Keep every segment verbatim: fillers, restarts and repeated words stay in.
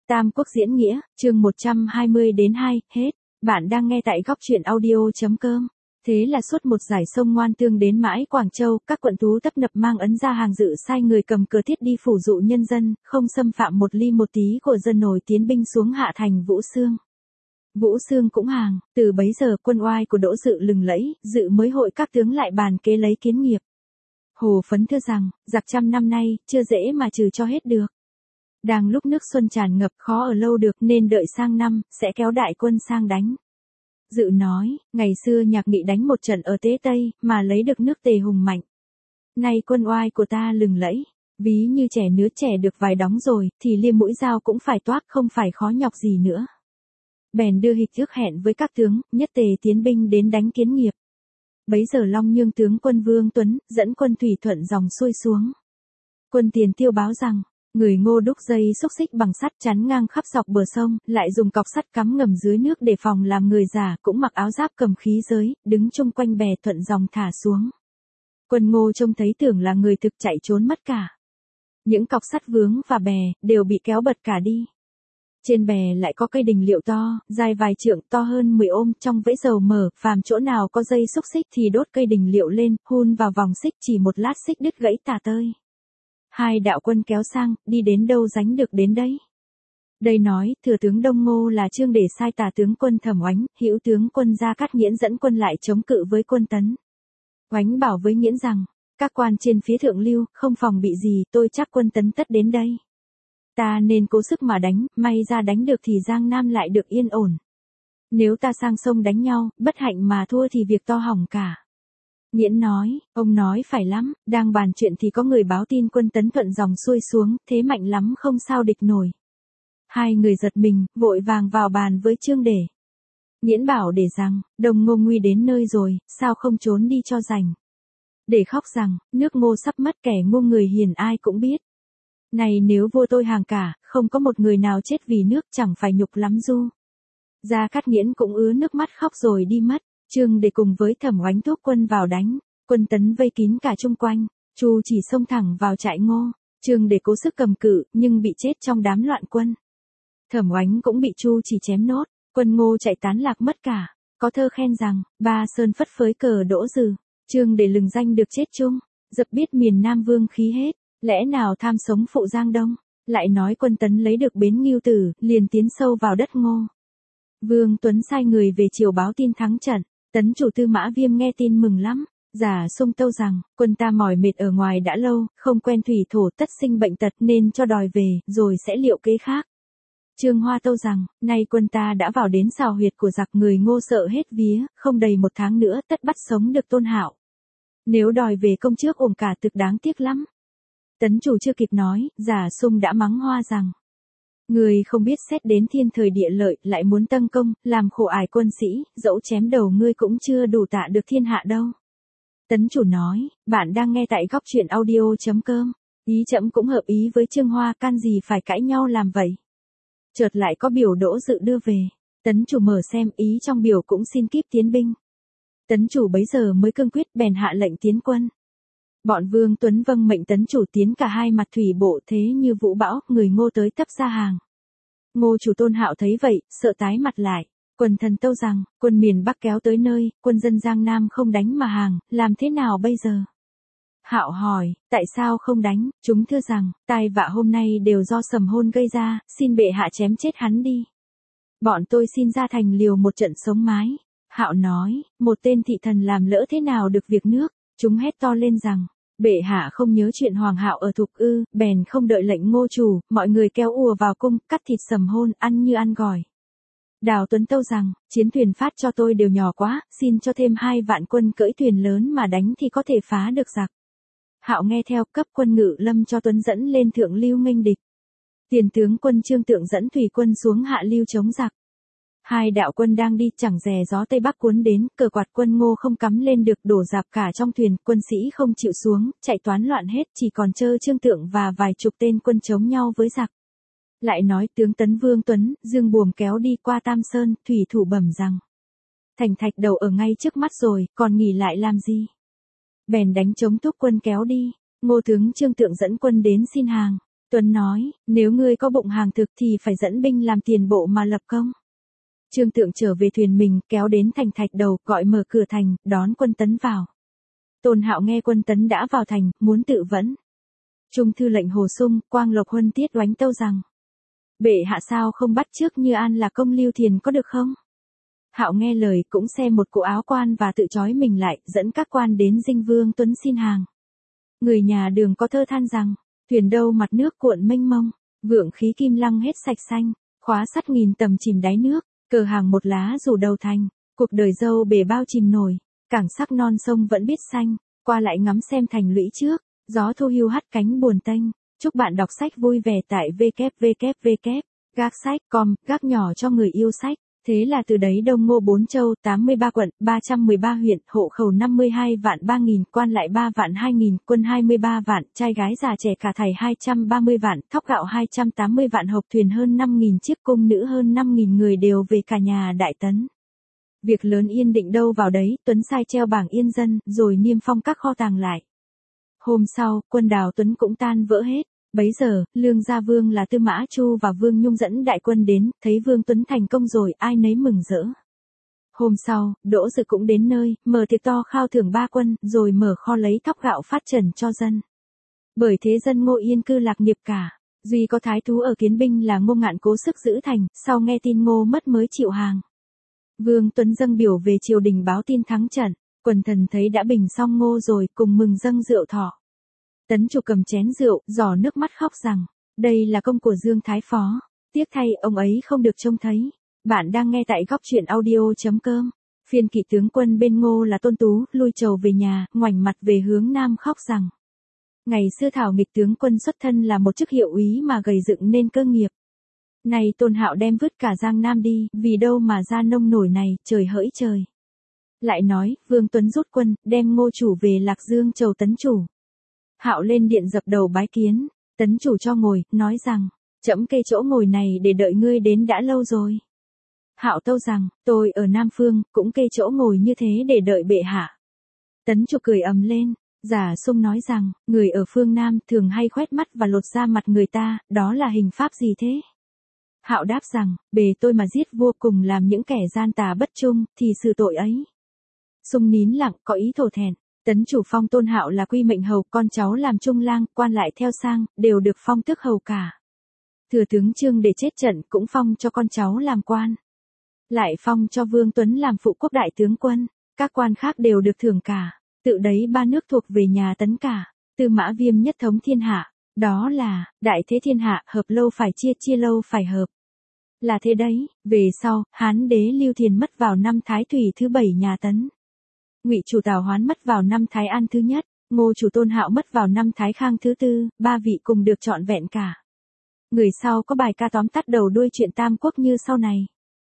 Tam Quốc diễn nghĩa, chương một trăm hai mươi đến hai, hết. Bạn đang nghe tại góc truyện audio.com. Thế là suốt một dải sông Ngoan Tương đến mãi Quảng Châu, các quận tú tấp nập mang ấn ra hàng dự sai người cầm cờ thiết đi phủ dụ nhân dân, không xâm phạm một ly một tí của dân nổi tiến binh xuống hạ thành Vũ Xương. Vũ Xương cũng hàng, từ bấy giờ quân oai của Đỗ Dự lừng lẫy, Dự mới hội các tướng lại bàn kế lấy kiến nghiệp. Hồ Phấn thưa rằng, giặc trăm năm nay, chưa dễ mà trừ cho hết được. Đang lúc nước xuân tràn ngập khó ở lâu được nên đợi sang năm, sẽ kéo đại quân sang đánh. Dự nói, ngày xưa Nhạc Nghị đánh một trận ở Tế Tây, mà lấy được nước Tề hùng mạnh. Nay quân oai của ta lừng lẫy, ví như trẻ nứa trẻ được vài đóng rồi, thì liêm mũi dao cũng phải toác không phải khó nhọc gì nữa. Bèn đưa hịch ước hẹn với các tướng, nhất Tề tiến binh đến đánh kiến nghiệp. Bấy giờ Long Nhương tướng quân Vương Tuấn, dẫn quân thủy thuận dòng xuôi xuống. Quân tiền tiêu báo rằng, người Ngô đúc dây xúc xích bằng sắt chắn ngang khắp dọc bờ sông, lại dùng cọc sắt cắm ngầm dưới nước để phòng làm người giả, cũng mặc áo giáp cầm khí giới, đứng chung quanh bè thuận dòng thả xuống. Quân Ngô trông thấy tưởng là người thực chạy trốn mất cả. Những cọc sắt vướng và bè, đều bị kéo bật cả đi. Trên bè lại có cây đình liệu to, dài vài trượng, to hơn mười ôm, trong vẫy dầu mở, phàm chỗ nào có dây xúc xích thì đốt cây đình liệu lên, hun vào vòng xích, chỉ một lát xích đứt gãy tả tơi. Hai đạo quân kéo sang, đi đến đâu dánh được đến đấy. Đây nói, thừa tướng Đông Ngô là Trương Để sai tả tướng quân Thẩm Oánh, hữu tướng quân Gia Cát Nghiễn dẫn quân lại chống cự với quân Tấn. Oánh bảo với Nghiễn rằng, các quan trên phía thượng lưu, không phòng bị gì, tôi chắc quân Tấn tất đến đây. Ta nên cố sức mà đánh, may ra đánh được thì Giang Nam lại được yên ổn. Nếu ta sang sông đánh nhau, bất hạnh mà thua thì việc to hỏng cả. Nghiễn nói, ông nói phải lắm, đang bàn chuyện thì có người báo tin quân Tấn thuận dòng xuôi xuống, thế mạnh lắm không sao địch nổi. Hai người giật mình, vội vàng vào bàn với Trương Để. Nghiễn bảo Để rằng, Đông Ngô nguy đến nơi rồi, sao không trốn đi cho rảnh. Để khóc rằng, nước Ngô sắp mất, kẻ ngu người hiền ai cũng biết. Này nếu vua tôi hàng cả, không có một người nào chết vì nước, chẳng phải nhục lắm du. Gia Cát Nghiễn cũng ứa nước mắt khóc rồi đi mất. Trương Để cùng với Thẩm Oánh thúc quân vào đánh, quân Tấn vây kín cả chung quanh, Chu Chỉ xông thẳng vào trại Ngô. Trương Để cố sức cầm cự, nhưng bị chết trong đám loạn quân. Thẩm Oánh cũng bị Chu Chỉ chém nốt, quân Ngô chạy tán lạc mất cả. Có thơ khen rằng, ba sơn phất phới cờ Đỗ Dự, Trương Để lừng danh được chết chung, dập biết miền Nam vương khí hết, lẽ nào tham sống phụ Giang Đông. Lại nói quân Tấn lấy được bến Ngưu Tử, liền tiến sâu vào đất Ngô. Vương Tuấn sai người về triều báo tin thắng trận. Tấn chủ Tư Mã Viêm nghe tin mừng lắm, giả sung tâu rằng, quân ta mỏi mệt ở ngoài đã lâu, không quen thủy thổ tất sinh bệnh tật nên cho đòi về, rồi sẽ liệu kế khác. Trương Hoa tâu rằng, nay quân ta đã vào đến xào huyệt của giặc, người Ngô sợ hết vía, không đầy một tháng nữa tất bắt sống được Tôn Hạo. Nếu đòi về công trước ổn cả thực đáng tiếc lắm. Tấn chủ chưa kịp nói, giả sung đã mắng Hoa rằng, người không biết xét đến thiên thời địa lợi, lại muốn tăng công, làm khổ ải quân sĩ, dẫu chém đầu ngươi cũng chưa đủ tạ được thiên hạ đâu. Tấn chủ nói, bạn đang nghe tại góc truyện audio.com, ý trẫm cũng hợp ý với Trương Hoa, can gì phải cãi nhau làm vậy. Chợt lại có biểu Đỗ Dự đưa về, Tấn chủ mở xem, ý trong biểu cũng xin kíp tiến binh. Tấn chủ bấy giờ mới cương quyết, bèn hạ lệnh tiến quân. Bọn Vương Tuấn vâng mệnh Tấn chủ tiến cả hai mặt thủy bộ, thế như vũ bão, người Ngô tới tấp ra hàng. Ngô chủ Tôn Hạo thấy vậy, sợ tái mặt lại, quần thần tâu rằng, quân miền Bắc kéo tới nơi, quân dân Giang Nam không đánh mà hàng, làm thế nào bây giờ? Hạo hỏi, tại sao không đánh? Chúng thưa rằng, tai vạ hôm nay đều do Sầm Hôn gây ra, xin bệ hạ chém chết hắn đi. Bọn tôi xin ra thành liều một trận sống mái. Hạo nói, một tên thị thần làm lỡ thế nào được việc nước? Chúng hét to lên rằng, bệ hạ không nhớ chuyện Hoàng Hạo ở Thục ư, bèn không đợi lệnh Ngô chủ, mọi người kéo ùa vào cung, cắt thịt Sầm Hôn, ăn như ăn gỏi. Đào Tuấn tâu rằng, chiến thuyền phát cho tôi đều nhỏ quá, xin cho thêm hai vạn quân cưỡi thuyền lớn mà đánh thì có thể phá được giặc. Hạo nghe theo, cấp quân Ngự Lâm cho Tuấn dẫn lên thượng lưu nghênh địch. Tiền tướng quân Trương Tượng dẫn thủy quân xuống hạ lưu chống giặc. Hai đạo quân đang đi, chẳng dè gió Tây Bắc cuốn đến, cờ quạt quân Ngô không cắm lên được, đổ rạp cả trong thuyền, quân sĩ không chịu xuống, chạy toán loạn hết, chỉ còn trơ Trương Tượng và vài chục tên quân chống nhau với giặc. Lại nói tướng Tấn Vương Tuấn, Dương Buồm kéo đi qua Tam Sơn, thủy thủ bẩm rằng, thành thạch đầu ở ngay trước mắt rồi, còn nghỉ lại làm gì? Bèn đánh chống thúc quân kéo đi. Ngô tướng Trương Tượng dẫn quân đến xin hàng. Tuấn nói, nếu ngươi có bụng hàng thực thì phải dẫn binh làm tiền bộ mà lập công. Trương Tượng trở về thuyền mình, kéo đến thành Thạch Đầu, gọi mở cửa thành, đón quân Tấn vào. Tôn Hạo nghe quân Tấn đã vào thành, muốn tự vẫn. Trung thư lệnh Hồ Sung, Quang Lộc Huân tiết oánh tâu rằng, bệ hạ sao không bắt trước Như An là công Lưu Thiền có được không? Hạo nghe lời cũng xem một cụ áo quan và tự trói mình lại, dẫn các quan đến dinh Vương Tuấn xin hàng. Người nhà Đường có thơ than rằng, thuyền đâu mặt nước cuộn mênh mông, vượng khí kim lăng hết sạch xanh, khóa sắt nghìn tầm chìm đáy nước, cờ hàng một lá rủ đầu thành, cuộc đời dâu bể bao chìm nổi, cảng sắc non sông vẫn biết xanh, qua lại ngắm xem thành lũy trước, gió thu hưu hắt cánh buồn tênh. Chúc bạn đọc sách vui vẻ tại w w w gác sách chấm com, gác nhỏ cho người yêu sách. Thế là từ đấy Đông Ngô bốn châu, tám mươi ba quận, ba trăm mười ba huyện, hộ khẩu năm mươi hai vạn ba nghìn, quan lại ba vạn hai nghìn, quân hai mươi ba vạn, trai gái già trẻ cả thảy hai trăm ba mươi vạn, thóc gạo hai trăm tám mươi vạn, hộp thuyền hơn năm nghìn chiếc, cung nữ hơn năm nghìn người đều về cả nhà Đại Tấn. Việc lớn yên định đâu vào đấy, Tuấn sai treo bảng yên dân, rồi niêm phong các kho tàng lại. Hôm sau, quân Đào Tuấn cũng tan vỡ hết. Bấy giờ, Lương Gia Vương là Tư Mã Chu và Vương Nhung dẫn đại quân đến, thấy Vương Tuấn thành công rồi, ai nấy mừng rỡ. Hôm sau, Đỗ Dự cũng đến nơi, mở tiệc to khao thưởng ba quân, rồi mở kho lấy thóc gạo phát trần cho dân. Bởi thế dân Ngô yên cư lạc nghiệp cả. Duy có thái thú ở Kiến Binh là Ngô Ngạn cố sức giữ thành, sau nghe tin Ngô mất mới chịu hàng. Vương Tuấn dâng biểu về triều đình báo tin thắng trận, quần thần thấy đã bình xong Ngô rồi, cùng mừng dâng rượu thọ. Tấn Chủ cầm chén rượu, giỏ nước mắt khóc rằng, đây là công của Dương Thái Phó, tiếc thay ông ấy không được trông thấy. Bạn đang nghe tại góc truyện audio chấm com. Phiên kỵ tướng quân bên Ngô là Tôn Tú, lui trầu về nhà, ngoảnh mặt về hướng nam khóc rằng, ngày xưa thảo nghịch tướng quân xuất thân là một chức hiệu úy mà gầy dựng nên cơ nghiệp. Này Tôn Hạo đem vứt cả Giang Nam đi, vì đâu mà ra nông nổi này, trời hỡi trời. Lại nói, Vương Tuấn rút quân, đem Ngô chủ về Lạc Dương chầu Tấn Chủ. Hạo lên điện dập đầu bái kiến, Tấn Chủ cho ngồi, nói rằng, trẫm kê chỗ ngồi này để đợi ngươi đến đã lâu rồi. Hạo tâu rằng, tôi ở Nam Phương, cũng kê chỗ ngồi như thế để đợi bệ hạ. Tấn Chủ cười ầm lên, Giả Sung nói rằng, người ở phương Nam thường hay khoét mắt và lột da mặt người ta, đó là hình pháp gì thế? Hạo đáp rằng, bề tôi mà giết vua cùng làm những kẻ gian tà bất trung, thì sự tội ấy. Sung nín lặng, có ý thổ thẹn. Tấn Chủ phong Tôn Hạo là quy mệnh hầu, con cháu làm trung lang, quan lại theo sang, đều được phong tước hầu cả. Thừa tướng Trương để chết trận cũng phong cho con cháu làm quan. Lại phong cho Vương Tuấn làm phụ quốc đại tướng quân, các quan khác đều được thưởng cả. Tự đấy ba nước thuộc về nhà Tấn cả. Tư Mã Viêm nhất thống thiên hạ, đó là, đại thế thiên hạ, hợp lâu phải chia, chia lâu phải hợp. Là thế đấy, về sau, Hán đế Lưu Thiền mất vào năm Thái Thủy thứ bảy nhà Tấn. Ngụy chủ Tào Hoán mất vào năm Thái An thứ nhất, Ngô chủ Tôn Hạo mất vào năm Thái Khang thứ tư, ba vị cùng được trọn vẹn cả. Người sau có bài ca tóm tắt đầu đuôi chuyện Tam Quốc như sau này.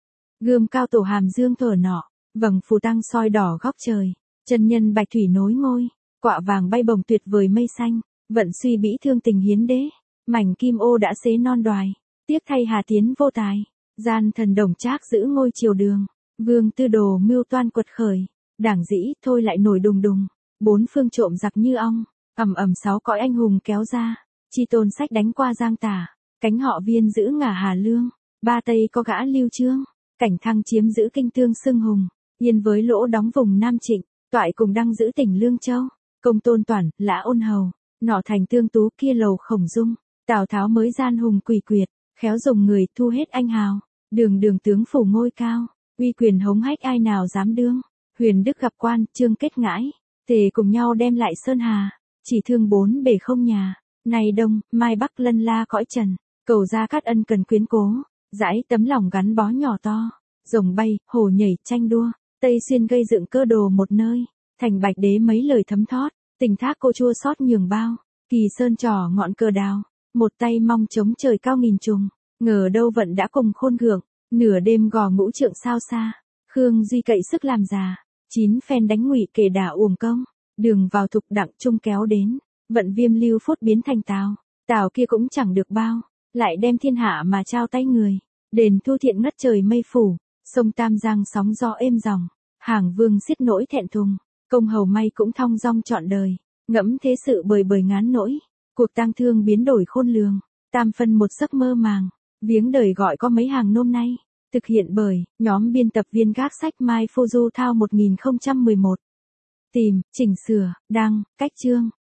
Gươm cao tổ hàm dương thở nọ, vầng phù tăng soi đỏ góc trời, chân nhân bạch thủy nối ngôi, quạ vàng bay bồng tuyệt vời mây xanh, vận suy bĩ thương tình hiến đế, mảnh kim ô đã xế non đoài, tiếc thay Hà Tiến vô tài, gian thần đồng trác giữ ngôi triều đường, Vương Tư Đồ mưu toan quật khởi. Đảng dĩ thôi lại nổi đùng đùng, bốn phương trộm giặc như ong, ầm ầm sáu cõi anh hùng kéo ra, chi tôn sách đánh qua Giang Tả, cánh họ Viên giữ ngả Hà Lương, ba Tây có gã Lưu Trương, cảnh Thăng chiếm giữ kinh tương xưng hùng, Yên với Lỗ đóng vùng Nam Trịnh, Toại cùng Đăng giữ tỉnh Lương Châu, Công Tôn Toản, Lã Ôn Hầu, Nọ thành Tương Tú kia lầu Khổng Dung, Tào Tháo mới gian hùng quỷ quyệt, khéo dùng người thu hết anh hào, Đường Đường tướng phủ ngôi cao, uy quyền hống hách ai nào dám đương. Huyền Đức gặp quan, Trương kết ngãi, tề cùng nhau đem lại Sơn Hà, chỉ thương bốn bể không nhà, nay đông, mai bắc lân la cõi trần, cầu ra cát ân cần quyến cố, dãi tấm lòng gắn bó nhỏ to, rồng bay, hổ nhảy, tranh đua, Tây xuyên gây dựng cơ đồ một nơi, thành Bạch Đế mấy lời thấm thót, tình thác cô chua xót nhường bao, Kỳ Sơn trò ngọn cờ đào, một tay mong chống trời cao nghìn trùng, ngờ đâu vận đã cùng khôn gượng, nửa đêm gò ngũ trượng sao xa, Khương Duy cậy sức làm già. Chín phen đánh Ngụy kể đả uổng công, đường vào thục đặng trung kéo đến, vận Viêm Lưu phốt biến thành Tào, Tào kia cũng chẳng được bao, lại đem thiên hạ mà trao tay người, đền thu thiện ngất trời mây phủ, sông Tam Giang sóng gió êm dòng, hàng vương xiết nỗi thẹn thùng, công hầu may cũng thong dong trọn đời, ngẫm thế sự bời bời ngán nỗi, cuộc tang thương biến đổi khôn lường, Tam phân một giấc mơ màng. Viếng đời gọi có mấy hàng nôm nay. Thực hiện bởi, nhóm biên tập viên gác sách Mai Fuju Thao một nghìn không trăm mười một. Tìm, chỉnh sửa, đăng, cách chương.